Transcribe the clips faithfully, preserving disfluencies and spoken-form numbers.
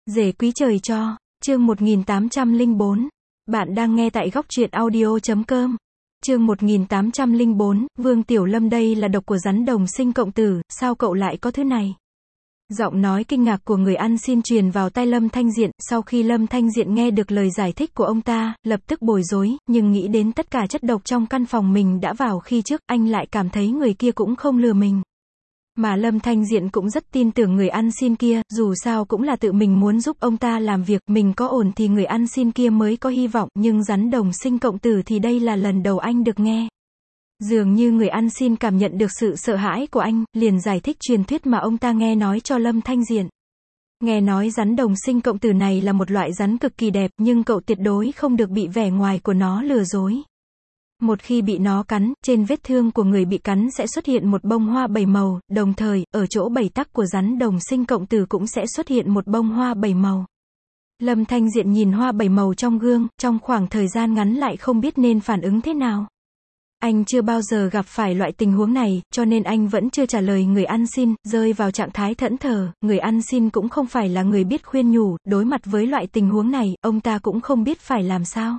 Rể quý trời cho, chương một nghìn tám trăm lẻ bốn. Bạn đang nghe tại góc truyện audio chấm com. Chương một nghìn tám trăm lẻ bốn, Vương Tiểu Lâm đây là độc của rắn đồng sinh cộng tử, sao cậu lại có thứ này? Giọng nói kinh ngạc của người ăn xin truyền vào tai Lâm Thanh Diện, sau khi Lâm Thanh Diện nghe được lời giải thích của ông ta, lập tức bối rối, nhưng nghĩ đến tất cả chất độc trong căn phòng mình đã vào khi trước, anh lại cảm thấy người kia cũng không lừa mình. Mà Lâm Thanh Diện cũng rất tin tưởng người ăn xin kia, dù sao cũng là tự mình muốn giúp ông ta làm việc, mình có ổn thì người ăn xin kia mới có hy vọng, nhưng rắn đồng sinh cộng tử thì đây là lần đầu anh được nghe. Dường như người ăn xin cảm nhận được sự sợ hãi của anh, liền giải thích truyền thuyết mà ông ta nghe nói cho Lâm Thanh Diện. Nghe nói rắn đồng sinh cộng tử này là một loại rắn cực kỳ đẹp, nhưng cậu tuyệt đối không được bị vẻ ngoài của nó lừa dối. Một khi bị nó cắn, trên vết thương của người bị cắn sẽ xuất hiện một bông hoa bảy màu, đồng thời, ở chỗ bảy tắc của rắn đồng sinh cộng tử cũng sẽ xuất hiện một bông hoa bảy màu. Lâm Thanh Diện nhìn hoa bảy màu trong gương, trong khoảng thời gian ngắn lại không biết nên phản ứng thế nào. Anh chưa bao giờ gặp phải loại tình huống này, cho nên anh vẫn chưa trả lời người ăn xin, rơi vào trạng thái thẫn thờ. Người ăn xin cũng không phải là người biết khuyên nhủ, đối mặt với loại tình huống này, ông ta cũng không biết phải làm sao.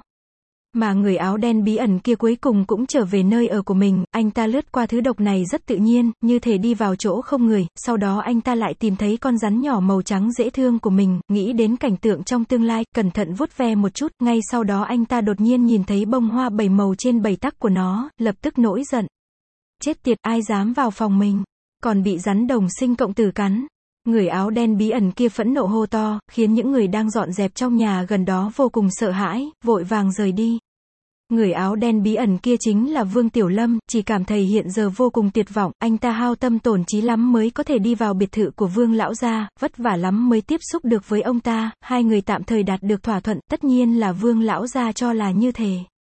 Mà người áo đen bí ẩn kia cuối cùng cũng trở về nơi ở của mình, anh ta lướt qua thứ độc này rất tự nhiên, như thể đi vào chỗ không người, sau đó anh ta lại tìm thấy con rắn nhỏ màu trắng dễ thương của mình, nghĩ đến cảnh tượng trong tương lai, cẩn thận vuốt ve một chút, ngay sau đó anh ta đột nhiên nhìn thấy bông hoa bảy màu trên bảy tắc của nó, lập tức nổi giận. Chết tiệt, ai dám vào phòng mình, còn bị rắn đồng sinh cộng tử cắn. Người áo đen bí ẩn kia phẫn nộ hô to, khiến những người đang dọn dẹp trong nhà gần đó vô cùng sợ hãi, vội vàng rời đi. Người áo đen bí ẩn kia chính là Vương Tiểu Lâm, chỉ cảm thấy hiện giờ vô cùng tuyệt vọng, anh ta hao tâm tổn trí lắm mới có thể đi vào biệt thự của Vương lão gia, vất vả lắm mới tiếp xúc được với ông ta, hai người tạm thời đạt được thỏa thuận, tất nhiên là Vương lão gia cho là như thế.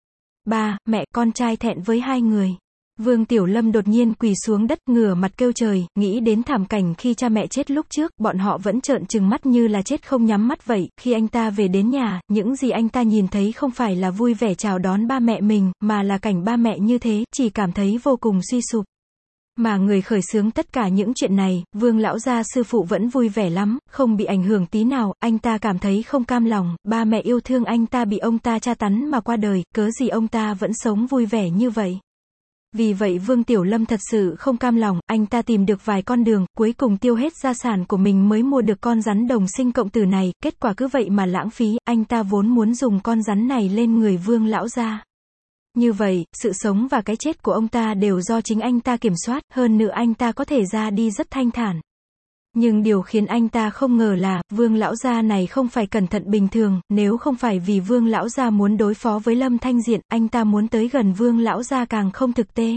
Ba, mẹ, con trai thẹn với hai người. Vương Tiểu Lâm đột nhiên quỳ xuống đất, ngửa mặt kêu trời, nghĩ đến thảm cảnh khi cha mẹ chết lúc trước, bọn họ vẫn trợn trừng mắt như là chết không nhắm mắt vậy. Khi anh ta về đến nhà, những gì anh ta nhìn thấy không phải là vui vẻ chào đón ba mẹ mình, mà là cảnh ba mẹ như thế, chỉ cảm thấy vô cùng suy sụp. Mà người khởi xướng tất cả những chuyện này, Vương lão gia sư phụ vẫn vui vẻ lắm, không bị ảnh hưởng tí nào, anh ta cảm thấy không cam lòng, ba mẹ yêu thương anh ta bị ông ta tra tấn mà qua đời, cớ gì ông ta vẫn sống vui vẻ như vậy. Vì vậy Vương Tiểu Lâm thật sự không cam lòng, anh ta tìm được vài con đường, cuối cùng tiêu hết gia sản của mình mới mua được con rắn đồng sinh cộng tử này, kết quả cứ vậy mà lãng phí, anh ta vốn muốn dùng con rắn này lên người Vương lão gia. Như vậy, sự sống và cái chết của ông ta đều do chính anh ta kiểm soát, hơn nữa anh ta có thể ra đi rất thanh thản. Nhưng điều khiến anh ta không ngờ là, Vương lão gia này không phải cẩn thận bình thường, nếu không phải vì Vương lão gia muốn đối phó với Lâm Thanh Diện, anh ta muốn tới gần Vương lão gia càng không thực tế.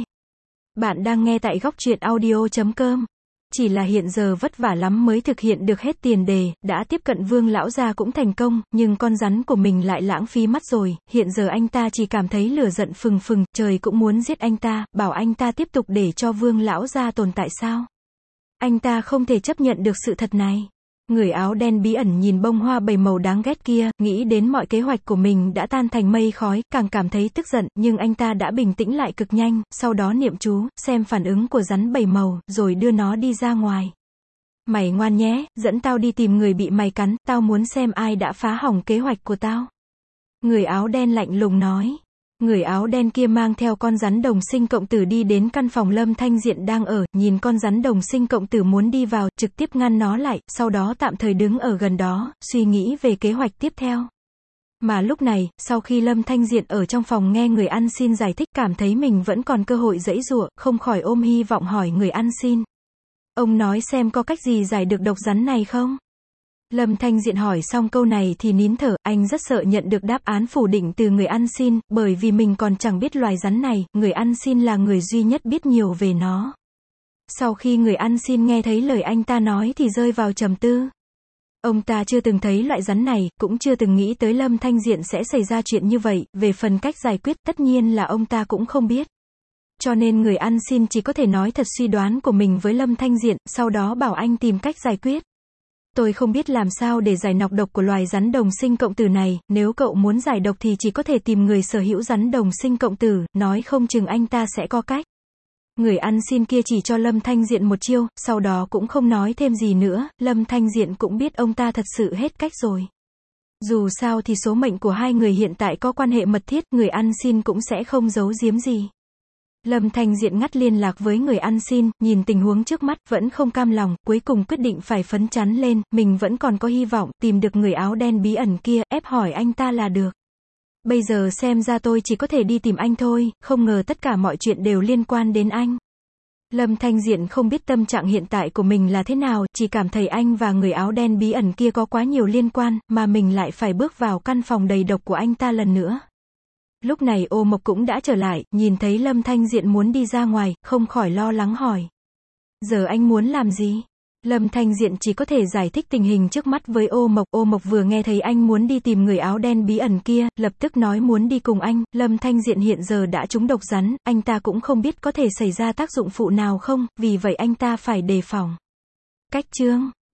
Bạn đang nghe tại góc truyện audio chấm com. Chỉ là hiện giờ vất vả lắm mới thực hiện được hết tiền đề, đã tiếp cận Vương lão gia cũng thành công, nhưng con rắn của mình lại lãng phí mất rồi, hiện giờ anh ta chỉ cảm thấy lửa giận phừng phừng, trời cũng muốn giết anh ta, bảo anh ta tiếp tục để cho Vương lão gia tồn tại sao? Anh ta không thể chấp nhận được sự thật này. Người áo đen bí ẩn nhìn bông hoa bảy màu đáng ghét kia, nghĩ đến mọi kế hoạch của mình đã tan thành mây khói, càng cảm thấy tức giận, nhưng anh ta đã bình tĩnh lại cực nhanh, sau đó niệm chú, xem phản ứng của rắn bảy màu, rồi đưa nó đi ra ngoài. Mày ngoan nhé, dẫn tao đi tìm người bị mày cắn, tao muốn xem ai đã phá hỏng kế hoạch của tao. Người áo đen lạnh lùng nói. Người áo đen kia mang theo con rắn đồng sinh cộng tử đi đến căn phòng Lâm Thanh Diện đang ở, nhìn con rắn đồng sinh cộng tử muốn đi vào, trực tiếp ngăn nó lại, sau đó tạm thời đứng ở gần đó, suy nghĩ về kế hoạch tiếp theo. Mà lúc này, sau khi Lâm Thanh Diện ở trong phòng nghe người ăn xin giải thích, cảm thấy mình vẫn còn cơ hội giãy giụa, không khỏi ôm hy vọng hỏi người ăn xin. Ông nói xem có cách gì giải được độc rắn này không? Lâm Thanh Diện hỏi xong câu này thì nín thở, anh rất sợ nhận được đáp án phủ định từ người ăn xin, bởi vì mình còn chẳng biết loài rắn này, người ăn xin là người duy nhất biết nhiều về nó. Sau khi người ăn xin nghe thấy lời anh ta nói thì rơi vào trầm tư. Ông ta chưa từng thấy loại rắn này, cũng chưa từng nghĩ tới Lâm Thanh Diện sẽ xảy ra chuyện như vậy, về phần cách giải quyết tất nhiên là ông ta cũng không biết. Cho nên người ăn xin chỉ có thể nói thật suy đoán của mình với Lâm Thanh Diện, sau đó bảo anh tìm cách giải quyết. Tôi không biết làm sao để giải nọc độc của loài rắn đồng sinh cộng tử này, nếu cậu muốn giải độc thì chỉ có thể tìm người sở hữu rắn đồng sinh cộng tử, nói không chừng anh ta sẽ có cách. Người ăn xin kia chỉ cho Lâm Thanh Diện một chiêu, sau đó cũng không nói thêm gì nữa, Lâm Thanh Diện cũng biết ông ta thật sự hết cách rồi. Dù sao thì số mệnh của hai người hiện tại có quan hệ mật thiết, người ăn xin cũng sẽ không giấu giếm gì. Lâm Thanh Diện ngắt liên lạc với người ăn xin, nhìn tình huống trước mắt, vẫn không cam lòng, cuối cùng quyết định phải phấn chấn lên, mình vẫn còn có hy vọng, tìm được người áo đen bí ẩn kia, ép hỏi anh ta là được. Bây giờ xem ra tôi chỉ có thể đi tìm anh thôi, không ngờ tất cả mọi chuyện đều liên quan đến anh. Lâm Thanh Diện không biết tâm trạng hiện tại của mình là thế nào, chỉ cảm thấy anh và người áo đen bí ẩn kia có quá nhiều liên quan, mà mình lại phải bước vào căn phòng đầy độc của anh ta lần nữa. Lúc này Ô Mộc cũng đã trở lại, nhìn thấy Lâm Thanh Diện muốn đi ra ngoài, không khỏi lo lắng hỏi. Giờ anh muốn làm gì? Lâm Thanh Diện chỉ có thể giải thích tình hình trước mắt với Ô Mộc. Ô Mộc vừa nghe thấy anh muốn đi tìm người áo đen bí ẩn kia, lập tức nói muốn đi cùng anh. Lâm Thanh Diện hiện giờ đã trúng độc rắn, anh ta cũng không biết có thể xảy ra tác dụng phụ nào không, vì vậy anh ta phải đề phòng. Cách chương